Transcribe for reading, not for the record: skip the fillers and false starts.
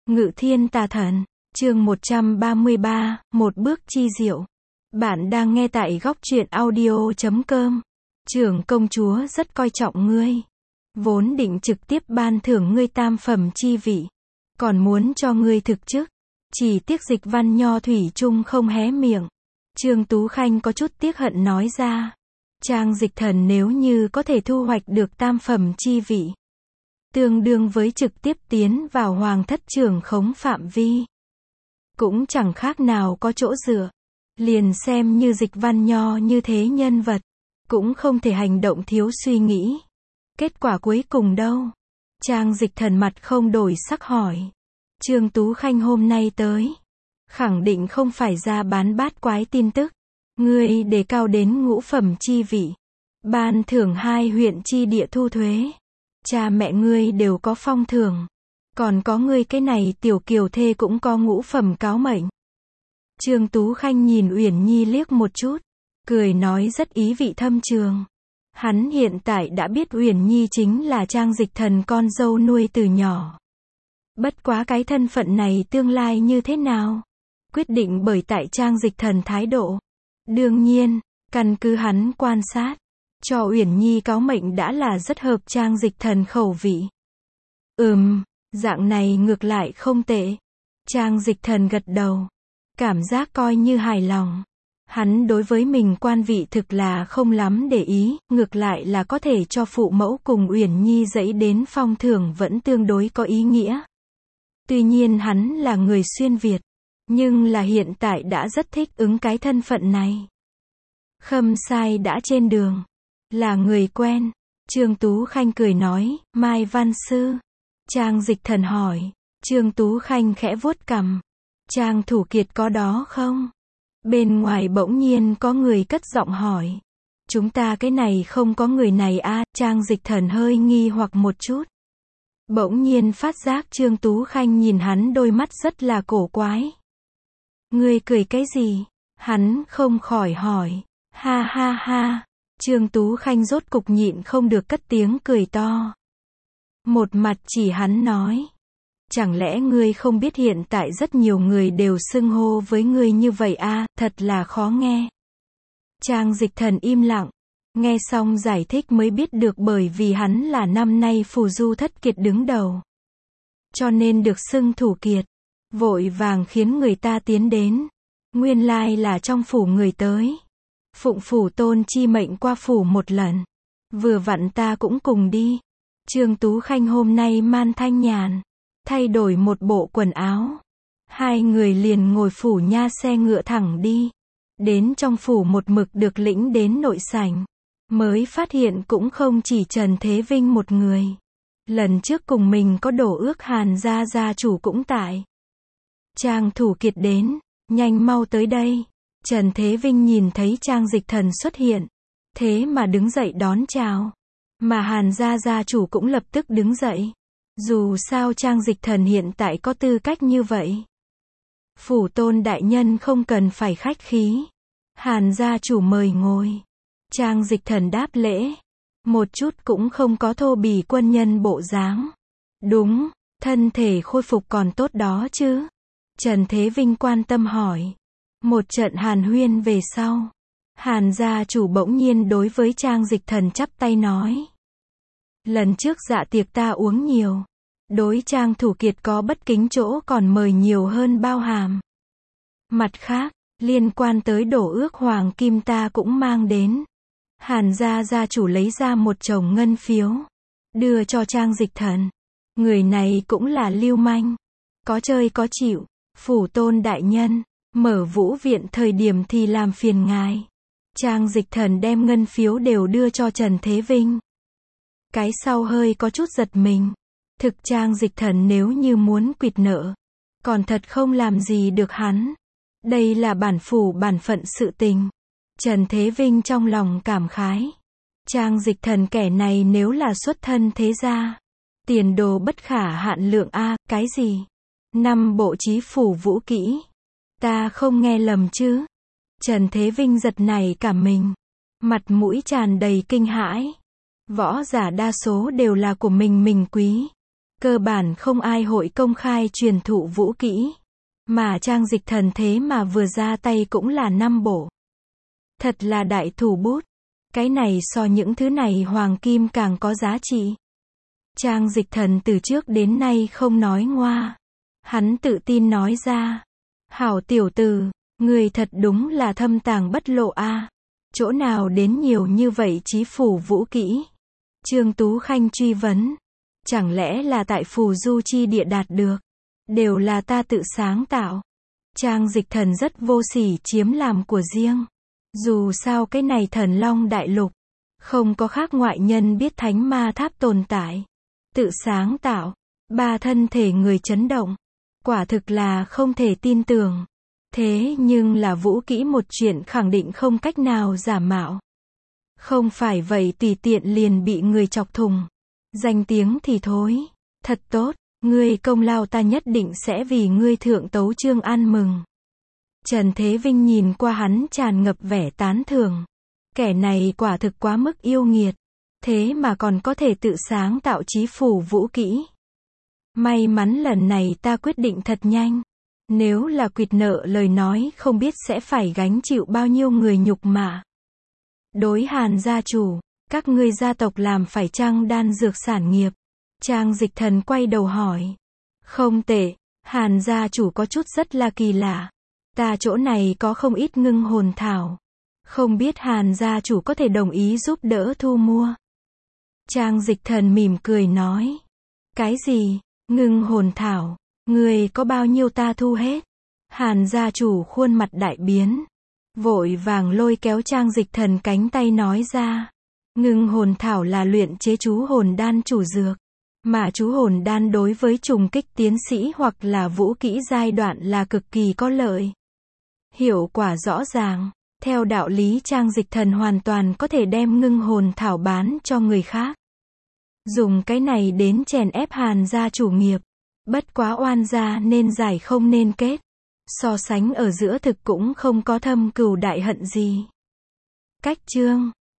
Ngự thiên tà thần, chương 133, một bước chi diệu. Bạn đang nghe tại góc truyện audio.com. Trưởng công chúa rất coi trọng ngươi. Vốn định trực tiếp ban thưởng ngươi tam phẩm chi vị. Còn muốn cho ngươi thực chức. Chỉ tiếc Dịch Văn Nho thủy chung không hé miệng. Trương Tú Khanh có chút tiếc hận nói ra. Trang Dịch Thần nếu như có thể thu hoạch được tam phẩm chi vị, tương đương với trực tiếp tiến vào hoàng thất trưởng khống phạm vi. Cũng chẳng khác nào có chỗ dựa. Liền xem như Dịch Văn Nho như thế nhân vật, cũng không thể hành động thiếu suy nghĩ. Kết quả cuối cùng đâu? Trang Dịch Thần mặt không đổi sắc hỏi. Trương Tú Khanh hôm nay tới, khẳng định không phải ra bán bát quái tin tức. Ngươi đề cao đến ngũ phẩm chi vị, ban thưởng 2 huyện chi địa thu thuế. Cha mẹ ngươi đều có phong thưởng, còn có ngươi cái này tiểu kiều thê cũng có ngũ phẩm cáo mệnh. Trương Tú Khanh nhìn Uyển Nhi liếc một chút, cười nói rất ý vị thâm trường. Hắn hiện tại đã biết Uyển Nhi chính là Trang Dịch Thần con dâu nuôi từ nhỏ. Bất quá cái thân phận này tương lai như thế nào, quyết định bởi tại Trang Dịch Thần thái độ. Đương nhiên, căn cứ hắn quan sát, cho Uyển Nhi cáo mệnh đã là rất hợp Trang Dịch Thần khẩu vị. Dạng này ngược lại không tệ. Trang Dịch Thần gật đầu, cảm giác coi như hài lòng. Hắn đối với mình quan vị thực là không lắm để ý, ngược lại là có thể cho phụ mẫu cùng Uyển Nhi dẫy đến phong thưởng vẫn tương đối có ý nghĩa. Tuy nhiên hắn là người xuyên Việt, nhưng là hiện tại đã rất thích ứng cái thân phận này. Khâm Sai đã trên đường, là người quen. Trương Tú Khanh cười nói, Mai Văn Sư. Trang Dịch Thần hỏi. Trương Tú Khanh khẽ vuốt cằm. Trang Thủ Kiệt có đó không? Bên ngoài bỗng nhiên có người cất giọng hỏi. Chúng ta cái này không có người này à? Trang Dịch Thần hơi nghi hoặc một chút. Bỗng nhiên phát giác Trương Tú Khanh nhìn hắn đôi mắt rất là cổ quái. Ngươi cười cái gì? Hắn không khỏi hỏi. Ha ha ha. Trương Tú Khanh rốt cục nhịn không được cất tiếng cười to. Một mặt chỉ hắn nói. Chẳng lẽ ngươi không biết hiện tại rất nhiều người đều xưng hô với ngươi như vậy à, thật là khó nghe. Trang Dịch Thần im lặng. Nghe xong giải thích mới biết được bởi vì hắn là năm nay phù du thất kiệt đứng đầu, cho nên được xưng thủ kiệt. Vội vàng khiến người ta tiến đến. Nguyên lai là trong phủ người tới. Phụng phủ tôn chi mệnh qua phủ một lần. Vừa vặn ta cũng cùng đi. Trương Tú Khanh hôm nay man thanh nhàn, thay đổi một bộ quần áo. Hai người liền ngồi phủ nha xe ngựa thẳng đi. Đến trong phủ một mực được lĩnh đến nội sảnh. Mới phát hiện cũng không chỉ Trần Thế Vinh một người. Lần trước cùng mình có đổ ước Hàn gia gia chủ cũng tại. Trang Thủ Kiệt đến, nhanh mau tới đây. Trần Thế Vinh nhìn thấy Trang Dịch Thần xuất hiện, thế mà đứng dậy đón chào. Mà Hàn gia gia chủ cũng lập tức đứng dậy. Dù sao Trang Dịch Thần hiện tại có tư cách như vậy. Phủ tôn đại nhân không cần phải khách khí. Hàn gia chủ mời ngồi. Trang Dịch Thần đáp lễ. Một chút cũng không có thô bỉ quân nhân bộ dáng. Đúng, thân thể khôi phục còn tốt đó chứ? Trần Thế Vinh quan tâm hỏi. Một trận hàn huyên về sau, Hàn gia chủ bỗng nhiên đối với Trang Dịch Thần chắp tay nói. Lần trước dạ tiệc ta uống nhiều. Đối Trang Thủ Kiệt có bất kính chỗ còn mời nhiều hơn bao hàm. Mặt khác, liên quan tới đổ ước hoàng kim ta cũng mang đến. Hàn gia gia chủ lấy ra một chồng ngân phiếu, đưa cho Trang Dịch Thần. Người này cũng là lưu manh, có chơi có chịu. Phủ tôn đại nhân, mở vũ viện thời điểm thì làm phiền ngài. Trang Dịch Thần đem ngân phiếu đều đưa cho Trần Thế Vinh. Cái sau hơi có chút giật mình. Thực Trang Dịch Thần nếu như muốn quỵt nợ, còn thật không làm gì được hắn. Đây là bản phủ bản phận sự tình. Trần Thế Vinh trong lòng cảm khái. Trang Dịch Thần kẻ này nếu là xuất thân thế gia, tiền đồ bất khả hạn lượng a. Cái gì? 5 bộ chí phủ vũ kỹ. Ta không nghe lầm chứ? Trần Thế Vinh giật nảy cả mình. Mặt mũi tràn đầy kinh hãi. Võ giả đa số đều là của mình quý. cơ bản không ai hội công khai truyền thụ vũ kỹ. Mà Trang Dịch Thần thế mà vừa ra tay cũng là 5 bộ. Thật là đại thủ bút. Cái này so những thứ này hoàng kim càng có giá trị. Trang Dịch Thần từ trước đến nay không nói ngoa. Hắn tự tin nói ra. Hảo tiểu tử, người thật đúng là thâm tàng bất lộ a. Chỗ nào đến nhiều như vậy chí phủ vũ kỹ? Trương Tú Khanh truy vấn. Chẳng lẽ là tại phù du chi địa đạt được? Đều là ta tự sáng tạo. Trang Dịch Thần rất vô sỉ chiếm làm của riêng. Dù sao cái này Thần Long Đại Lục, không có khác ngoại nhân biết thánh ma tháp tồn tại. Tự sáng tạo, 3 thân thể người chấn động. Quả thực là không thể tin tưởng. Thế nhưng là vũ kỹ một chuyện khẳng định không cách nào giả mạo. Không phải vậy tùy tiện liền bị người chọc thùng. Danh tiếng thì thối. Thật tốt, ngươi công lao ta nhất định sẽ vì ngươi thượng tấu chương ăn mừng. Trần Thế Vinh nhìn qua hắn tràn ngập vẻ tán thưởng. Kẻ này quả thực quá mức yêu nghiệt. Thế mà còn có thể tự sáng tạo chí phủ vũ kỹ. May mắn lần này ta quyết định thật nhanh. Nếu là quỵt nợ lời nói không biết sẽ phải gánh chịu bao nhiêu người nhục mạ. Đối Hàn gia chủ, các ngươi gia tộc làm phải chăng đan dược sản nghiệp? Trang Dịch Thần quay đầu hỏi. Không tệ, Hàn gia chủ có chút rất là kỳ lạ. Ta chỗ này có không ít ngưng hồn thảo. Không biết Hàn gia chủ có thể đồng ý giúp đỡ thu mua. Trang Dịch Thần mỉm cười nói. Cái gì? Ngưng hồn thảo? Người có bao nhiêu ta thu hết? Hàn gia chủ khuôn mặt đại biến. Vội vàng lôi kéo Trang Dịch Thần cánh tay nói ra. Ngưng hồn thảo là luyện chế chú hồn đan chủ dược. Mà chú hồn đan đối với trùng kích tiến sĩ hoặc là vũ kỹ giai đoạn là cực kỳ có lợi. Hiệu quả rõ ràng. Theo đạo lý Trang Dịch Thần hoàn toàn có thể đem ngưng hồn thảo bán cho người khác. Dùng cái này đến chèn ép Hàn gia chủ nghiệp. Bất quá oan gia nên giải không nên kết. So sánh ở giữa thực cũng không có thâm cừu đại hận gì. Cách chương